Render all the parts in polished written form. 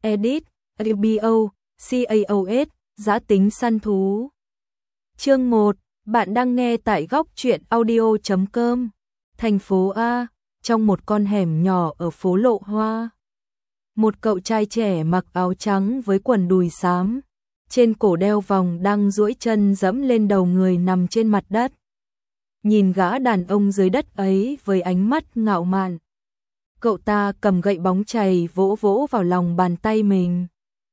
Edit, RBO, CAOS, Giã tính săn thú. Chương 1, bạn đang nghe tại góc truyện audio.com. Thành phố A, trong một con hẻm nhỏ ở phố Lộ Hoa. Một cậu trai trẻ mặc áo trắng với quần đùi xám, trên cổ đeo vòng đang duỗi chân dẫm lên đầu người nằm trên mặt đất. Nhìn gã đàn ông dưới đất ấy với ánh mắt ngạo mạn. Cậu ta cầm gậy bóng chày vỗ vỗ vào lòng bàn tay mình.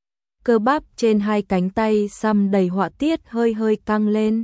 Cơ bắp trên hai cánh tay xăm đầy họa tiết hơi hơi căng lên.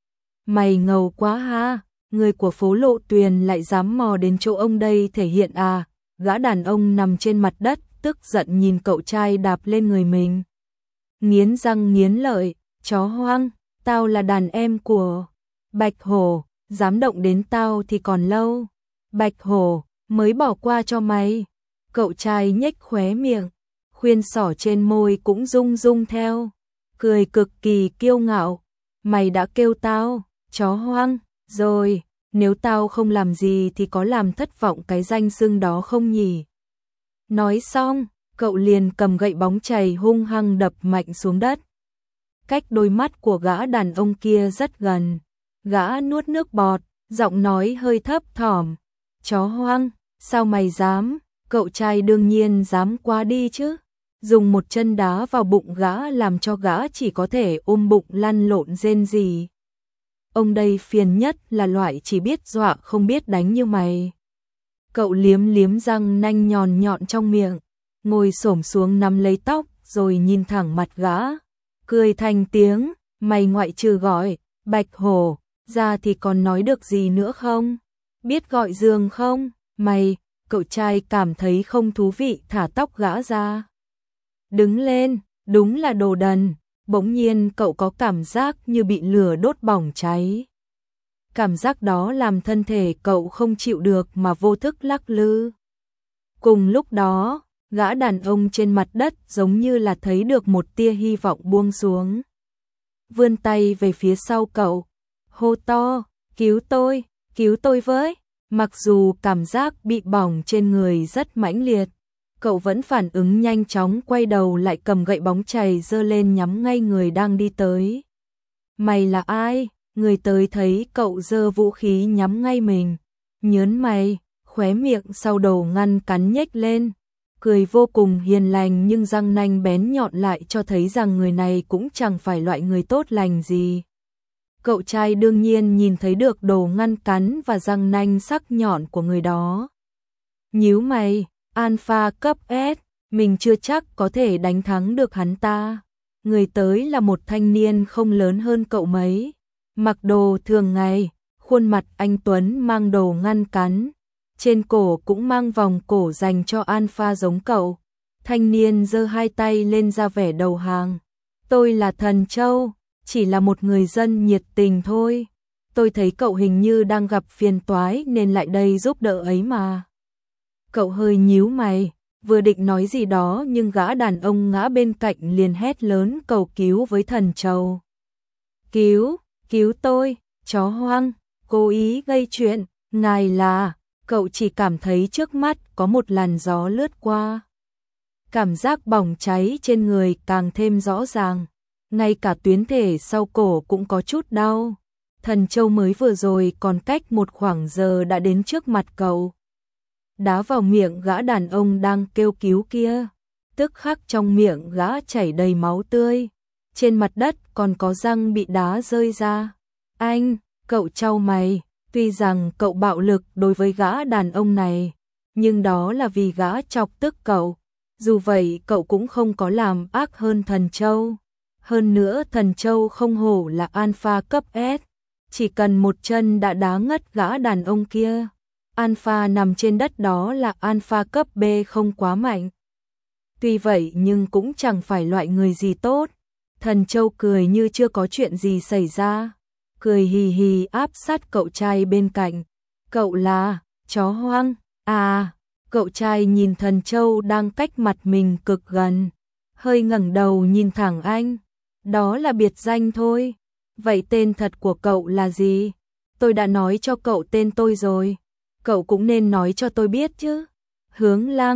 Mày ngầu quá ha, người của phố Lộ Tuyền lại dám mò đến chỗ ông đây thể hiện à? Gã đàn ông nằm trên mặt đất, tức giận nhìn cậu trai đạp lên người mình. Nghiến răng nghiến lợi, chó hoang, tao là đàn em của Bạch Hổ, dám động đến tao thì còn lâu. Bạch Hổ, mới bỏ qua cho mày. Cậu trai nhếch khóe miệng, khuyên sỏ trên môi cũng rung rung theo, cười cực kỳ kiêu ngạo. Mày đã kêu tao, chó hoang, rồi, nếu tao không làm gì thì có làm thất vọng cái danh xưng đó không nhỉ? Nói xong, cậu liền cầm gậy bóng chày hung hăng đập mạnh xuống đất. Cách đôi mắt của gã đàn ông kia rất gần. Gã nuốt nước bọt, giọng nói hơi thấp thỏm. Chó hoang, sao mày dám? Cậu trai đương nhiên dám quá đi chứ. Dùng một chân đá vào bụng gã làm cho gã chỉ có thể ôm bụng lăn lộn rên rỉ. Ông đây phiền nhất là loại chỉ biết dọa không biết đánh như mày. Cậu liếm liếm răng nanh nhọn nhọn trong miệng, ngồi xổm xuống nắm lấy tóc rồi nhìn thẳng mặt gã. Cười thành tiếng, mày ngoại trừ gọi Bạch Hổ ra thì còn nói được gì nữa không? Biết gọi giường không? Mày, cậu trai cảm thấy không thú vị thả tóc gã ra. Đứng lên, đúng là đồ đần. Bỗng nhiên cậu có cảm giác như bị lửa đốt bỏng cháy. Cảm giác đó làm thân thể cậu không chịu được mà vô thức lắc lư. Cùng lúc đó, gã đàn ông trên mặt đất giống như là thấy được một tia hy vọng buông xuống. Vươn tay về phía sau cậu, hô to, cứu tôi với. Mặc dù cảm giác bị bỏng trên người rất mãnh liệt, cậu vẫn phản ứng nhanh chóng quay đầu lại cầm gậy bóng chày giơ lên nhắm ngay người đang đi tới. Mày là ai? Người tới thấy cậu giơ vũ khí nhắm ngay mình, nhớn mày, khóe miệng sau đầu ngăn cắn nhếch lên, cười vô cùng hiền lành nhưng răng nanh bén nhọn lại cho thấy rằng người này cũng chẳng phải loại người tốt lành gì. Cậu trai đương nhiên nhìn thấy được đồ ngăn cắn và răng nanh sắc nhọn của người đó. Nhíu mày, Alpha cấp S, mình chưa chắc có thể đánh thắng được hắn ta. Người tới là một thanh niên không lớn hơn cậu mấy, mặc đồ thường ngày, khuôn mặt anh tuấn mang đồ ngăn cắn, trên cổ cũng mang vòng cổ dành cho Alpha giống cậu. Thanh niên giơ hai tay lên ra vẻ đầu hàng. Tôi là Thần Châu, chỉ là một người dân nhiệt tình thôi. Tôi thấy cậu hình như đang gặp phiền toái nên lại đây giúp đỡ ấy mà. Cậu hơi nhíu mày, vừa định nói gì đó nhưng gã đàn ông ngã bên cạnh liền hét lớn cầu cứu với Thần Châu. Cứu tôi, chó hoang, cố ý gây chuyện, ngài là... Cậu chỉ cảm thấy trước mắt có một làn gió lướt qua. Cảm giác bỏng cháy trên người càng thêm rõ ràng, ngay cả tuyến thể sau cổ cũng có chút đau. Thần Châu mới vừa rồi còn cách một khoảng giờ đã đến trước mặt cậu. Đá vào miệng gã đàn ông đang kêu cứu kia, tức khắc trong miệng gã chảy đầy máu tươi, trên mặt đất còn có răng bị đá rơi ra. Anh, cậu chau mày, tuy rằng cậu bạo lực đối với gã đàn ông này, nhưng đó là vì gã chọc tức cậu, dù vậy cậu cũng không có làm ác hơn Thần Châu. Hơn nữa Thần Châu không hổ là Alpha cấp S, chỉ cần một chân đã đá ngất gã đàn ông kia. Alpha nằm trên đất đó là Alpha cấp B không quá mạnh. Tuy vậy nhưng cũng chẳng phải loại người gì tốt. Thần Châu cười như chưa có chuyện gì xảy ra, cười hì hì áp sát cậu trai bên cạnh. Cậu là chó hoang à? Cậu trai nhìn Thần Châu đang cách mặt mình cực gần, hơi ngẩng đầu nhìn thẳng anh. Đó là biệt danh thôi. Vậy tên thật của cậu là gì? Tôi đã nói cho cậu tên tôi rồi, cậu cũng nên nói cho tôi biết chứ.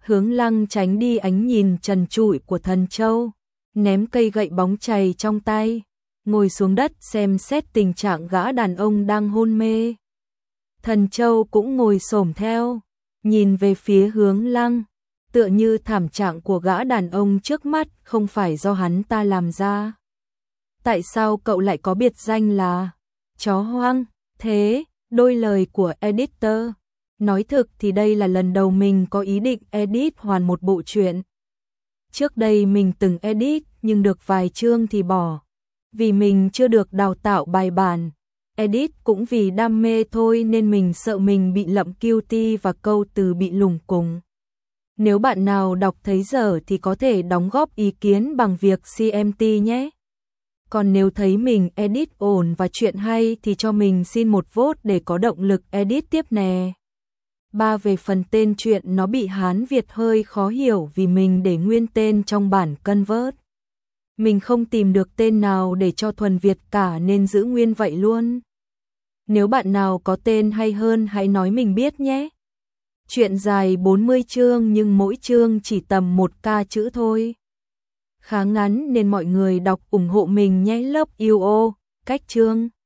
Hướng Lăng tránh đi ánh nhìn trần trụi của Thần Châu, ném cây gậy bóng chày trong tay, ngồi xuống đất xem xét tình trạng gã đàn ông đang hôn mê. Thần Châu cũng ngồi xổm theo, nhìn về phía Hướng Lăng, tựa như thảm trạng của gã đàn ông trước mắt không phải do hắn ta làm ra. Tại sao cậu lại có biệt danh là chó hoang? Thế, đôi lời của editor. Nói thực thì đây là lần đầu mình có ý định edit hoàn một bộ truyện. Trước đây mình từng edit nhưng được vài chương thì bỏ. Vì mình chưa được đào tạo bài bản. Edit cũng vì đam mê thôi nên mình sợ mình bị lậm guilty và câu từ bị lủng củng. Nếu bạn nào đọc thấy dở thì có thể đóng góp ý kiến bằng việc CMT nhé. Còn nếu thấy mình edit ổn và chuyện hay thì cho mình xin một vote để có động lực edit tiếp nè. Về phần tên truyện nó bị Hán Việt hơi khó hiểu vì mình để nguyên tên trong bản convert. Mình không tìm được tên nào để cho thuần Việt cả nên giữ nguyên vậy luôn. Nếu bạn nào có tên hay hơn hãy nói mình biết nhé. Chuyện dài 40 chương nhưng mỗi chương chỉ tầm 1k chữ thôi. Khá ngắn nên mọi người đọc ủng hộ mình nhé. Love you all. Cách chương